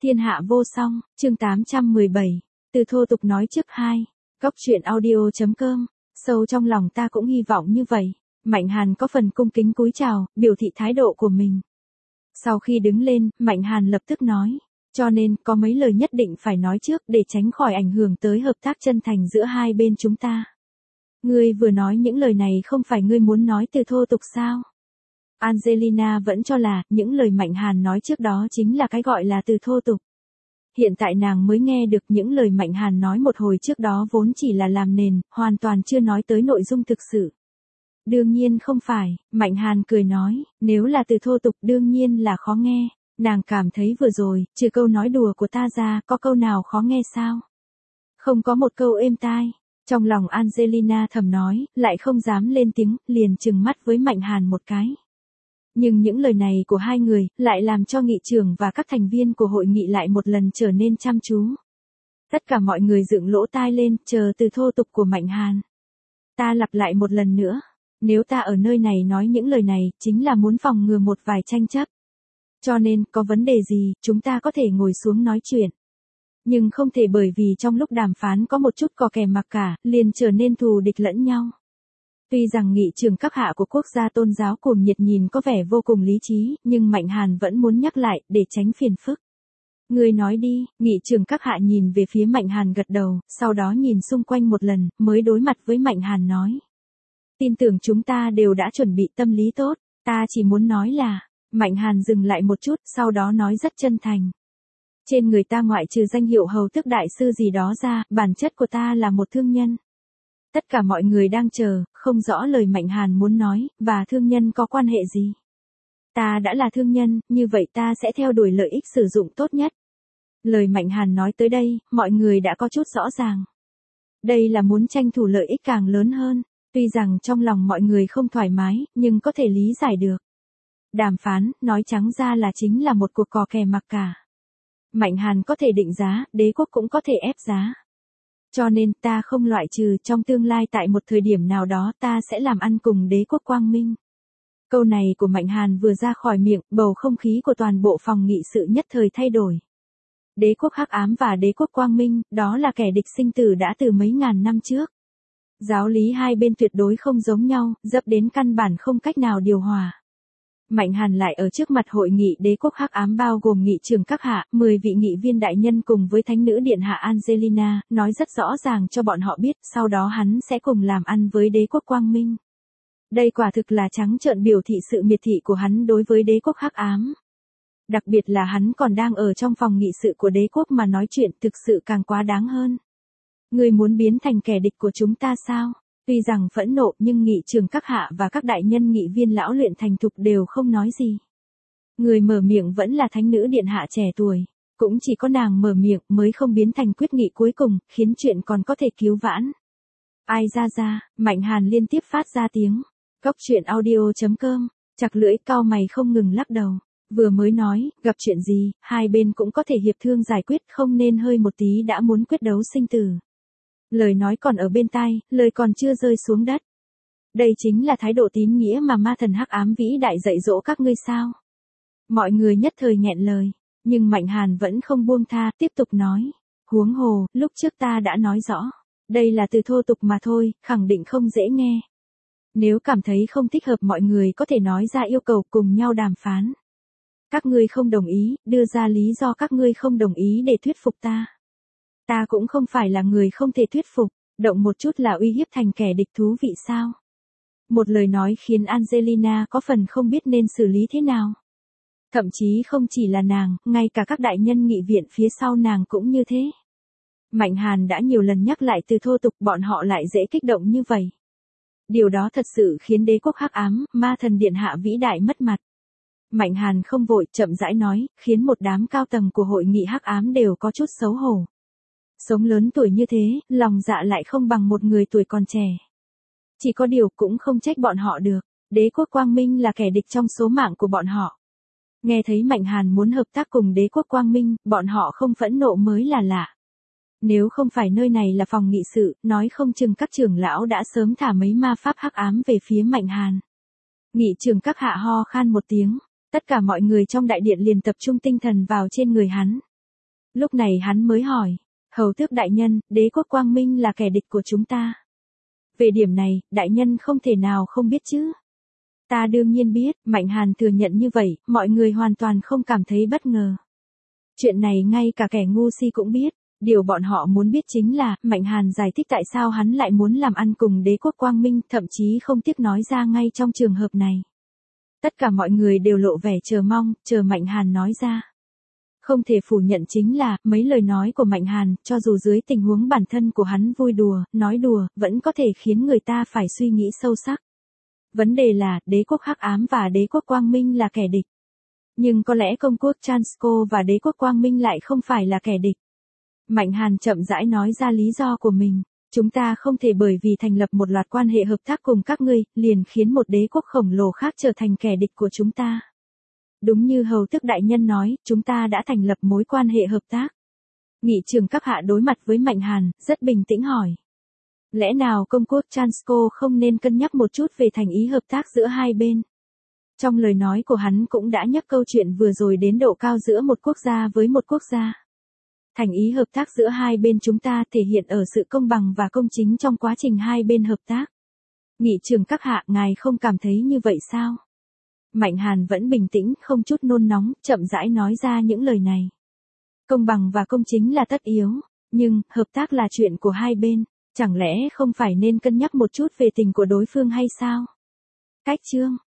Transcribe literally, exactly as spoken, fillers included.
Thiên hạ vô song, chương tám trăm mười bảy, từ thô tục nói trước hai. Góc truyện audio chấm com, sâu trong lòng ta cũng hy vọng như vậy. Mạnh Hàn có phần cung kính cúi chào, biểu thị thái độ của mình. Sau khi đứng lên, Mạnh Hàn lập tức nói, cho nên có mấy lời nhất định phải nói trước để tránh khỏi ảnh hưởng tới hợp tác chân thành giữa hai bên chúng ta. Ngươi vừa nói những lời này không phải ngươi muốn nói từ thô tục sao? Angelina vẫn cho là những lời Mạnh Hàn nói trước đó chính là cái gọi là từ thô tục. Hiện tại nàng mới nghe được những lời Mạnh Hàn nói một hồi trước đó vốn chỉ là làm nền, hoàn toàn chưa nói tới nội dung thực sự. Đương nhiên không phải, Mạnh Hàn cười nói, nếu là từ thô tục đương nhiên là khó nghe. Nàng cảm thấy vừa rồi, trừ câu nói đùa của ta ra, có câu nào khó nghe sao? Không có một câu êm tai. Trong lòng Angelina thầm nói, lại không dám lên tiếng, liền trừng mắt với Mạnh Hàn một cái. Nhưng những lời này của hai người, lại làm cho nghị trưởng và các thành viên của hội nghị lại một lần trở nên chăm chú. Tất cả mọi người dựng lỗ tai lên, chờ từ thô tục của Mạnh Hàn. Ta lặp lại một lần nữa, nếu ta ở nơi này nói những lời này, chính là muốn phòng ngừa một vài tranh chấp. Cho nên, có vấn đề gì, chúng ta có thể ngồi xuống nói chuyện. Nhưng không thể bởi vì trong lúc đàm phán có một chút cò kè mặc cả, liền trở nên thù địch lẫn nhau. Tuy rằng nghị trường các hạ của quốc gia tôn giáo cuồng nhiệt nhìn có vẻ vô cùng lý trí, nhưng Mạnh Hàn vẫn muốn nhắc lại, để tránh phiền phức. Người nói đi, nghị trường các hạ nhìn về phía Mạnh Hàn gật đầu, sau đó nhìn xung quanh một lần, mới đối mặt với Mạnh Hàn nói. Tin tưởng chúng ta đều đã chuẩn bị tâm lý tốt, ta chỉ muốn nói là, Mạnh Hàn dừng lại một chút, sau đó nói rất chân thành. Trên người ta ngoại trừ danh hiệu hầu tước đại sư gì đó ra, bản chất của ta là một thương nhân. Tất cả mọi người đang chờ, không rõ lời Mạnh Hàn muốn nói, và thương nhân có quan hệ gì. Ta đã là thương nhân, như vậy ta sẽ theo đuổi lợi ích sử dụng tốt nhất. Lời Mạnh Hàn nói tới đây, mọi người đã có chút rõ ràng. Đây là muốn tranh thủ lợi ích càng lớn hơn, tuy rằng trong lòng mọi người không thoải mái, nhưng có thể lý giải được. Đàm phán, nói trắng ra là chính là một cuộc cò kè mặc cả. Mạnh Hàn có thể định giá, đế quốc cũng có thể ép giá. Cho nên ta không loại trừ trong tương lai tại một thời điểm nào đó ta sẽ làm ăn cùng đế quốc Quang Minh. Câu này của Mạnh Hàn vừa ra khỏi miệng, bầu không khí của toàn bộ phòng nghị sự nhất thời thay đổi. Đế quốc Hắc Ám và đế quốc Quang Minh, đó là kẻ địch sinh tử đã từ mấy ngàn năm trước. Giáo lý hai bên tuyệt đối không giống nhau, dấp đến căn bản không cách nào điều hòa. Mạnh Hàn lại ở trước mặt hội nghị đế quốc Hắc Ám bao gồm nghị trường các hạ, mười vị nghị viên đại nhân cùng với thánh nữ điện hạ Angelina, nói rất rõ ràng cho bọn họ biết, sau đó hắn sẽ cùng làm ăn với đế quốc Quang Minh. Đây quả thực là trắng trợn biểu thị sự miệt thị của hắn đối với đế quốc Hắc Ám. Đặc biệt là hắn còn đang ở trong phòng nghị sự của đế quốc mà nói chuyện thực sự càng quá đáng hơn. Người muốn biến thành kẻ địch của chúng ta sao? Tuy rằng phẫn nộ nhưng nghị trường các hạ và các đại nhân nghị viên lão luyện thành thục đều không nói gì. Người mở miệng vẫn là thánh nữ điện hạ trẻ tuổi. Cũng chỉ có nàng mở miệng mới không biến thành quyết nghị cuối cùng, khiến chuyện còn có thể cứu vãn. Ai ra ra, Mạnh Hàn liên tiếp phát ra tiếng. Góc truyện audio chấm com, chặt lưỡi cau mày không ngừng lắc đầu. Vừa mới nói, gặp chuyện gì, hai bên cũng có thể hiệp thương giải quyết, không nên hơi một tí đã muốn quyết đấu sinh tử. Lời nói còn ở bên tai, lời còn chưa rơi xuống đất. Đây chính là thái độ tín nghĩa mà ma thần Hắc Ám vĩ đại dạy dỗ các ngươi sao? Mọi người nhất thời nghẹn lời, nhưng Mạnh Hàn vẫn không buông tha, tiếp tục nói. Huống hồ, lúc trước ta đã nói rõ, đây là từ thô tục mà thôi, khẳng định không dễ nghe. Nếu cảm thấy không thích hợp mọi người có thể nói ra yêu cầu cùng nhau đàm phán. Các ngươi không đồng ý, đưa ra lý do các ngươi không đồng ý để thuyết phục ta. Ta cũng không phải là người không thể thuyết phục, động một chút là uy hiếp thành kẻ địch thú vị sao? Một lời nói khiến Angelina có phần không biết nên xử lý thế nào. Thậm chí không chỉ là nàng, ngay cả các đại nhân nghị viện phía sau nàng cũng như thế. Mạnh Hàn đã nhiều lần nhắc lại từ thô tục bọn họ lại dễ kích động như vậy. Điều đó thật sự khiến đế quốc Hắc Ám, ma thần điện hạ vĩ đại mất mặt. Mạnh Hàn không vội, chậm rãi nói, khiến một đám cao tầng của hội nghị Hắc Ám đều có chút xấu hổ. Sống lớn tuổi như thế, lòng dạ lại không bằng một người tuổi còn trẻ. Chỉ có điều cũng không trách bọn họ được, đế quốc Quang Minh là kẻ địch trong số mạng của bọn họ. Nghe thấy Mạnh Hàn muốn hợp tác cùng đế quốc Quang Minh, bọn họ không phẫn nộ mới là lạ. Nếu không phải nơi này là phòng nghị sự, nói không chừng các trưởng lão đã sớm thả mấy ma pháp hắc ám về phía Mạnh Hàn. Nghị trường các hạ ho khan một tiếng, tất cả mọi người trong đại điện liền tập trung tinh thần vào trên người hắn. Lúc này hắn mới hỏi, hầu tước đại nhân, đế quốc Quang Minh là kẻ địch của chúng ta. Về điểm này, đại nhân không thể nào không biết chứ. Ta đương nhiên biết, Mạnh Hàn thừa nhận như vậy, mọi người hoàn toàn không cảm thấy bất ngờ. Chuyện này ngay cả kẻ ngu si cũng biết. Điều bọn họ muốn biết chính là, Mạnh Hàn giải thích tại sao hắn lại muốn làm ăn cùng đế quốc Quang Minh, thậm chí không tiếc nói ra ngay trong trường hợp này. Tất cả mọi người đều lộ vẻ chờ mong, chờ Mạnh Hàn nói ra. Không thể phủ nhận chính là, mấy lời nói của Mạnh Hàn, cho dù dưới tình huống bản thân của hắn vui đùa, nói đùa, vẫn có thể khiến người ta phải suy nghĩ sâu sắc. Vấn đề là, đế quốc Hắc Ám và đế quốc Quang Minh là kẻ địch. Nhưng có lẽ công quốc Transko và đế quốc Quang Minh lại không phải là kẻ địch. Mạnh Hàn chậm rãi nói ra lý do của mình. Chúng ta không thể bởi vì thành lập một loạt quan hệ hợp tác cùng các ngươi, liền khiến một đế quốc khổng lồ khác trở thành kẻ địch của chúng ta. Đúng như hầu tước đại nhân nói, chúng ta đã thành lập mối quan hệ hợp tác. Nghị trường cấp hạ đối mặt với Mạnh Hàn, rất bình tĩnh hỏi. Lẽ nào công quốc Transko không nên cân nhắc một chút về thành ý hợp tác giữa hai bên? Trong lời nói của hắn cũng đã nhắc câu chuyện vừa rồi đến độ cao giữa một quốc gia với một quốc gia. Thành ý hợp tác giữa hai bên chúng ta thể hiện ở sự công bằng và công chính trong quá trình hai bên hợp tác. Nghị trường các hạ, ngài không cảm thấy như vậy sao? Mạnh Hàn vẫn bình tĩnh, không chút nôn nóng, chậm rãi nói ra những lời này. Công bằng và công chính là tất yếu, nhưng, hợp tác là chuyện của hai bên, chẳng lẽ không phải nên cân nhắc một chút về tình của đối phương hay sao? Cách chương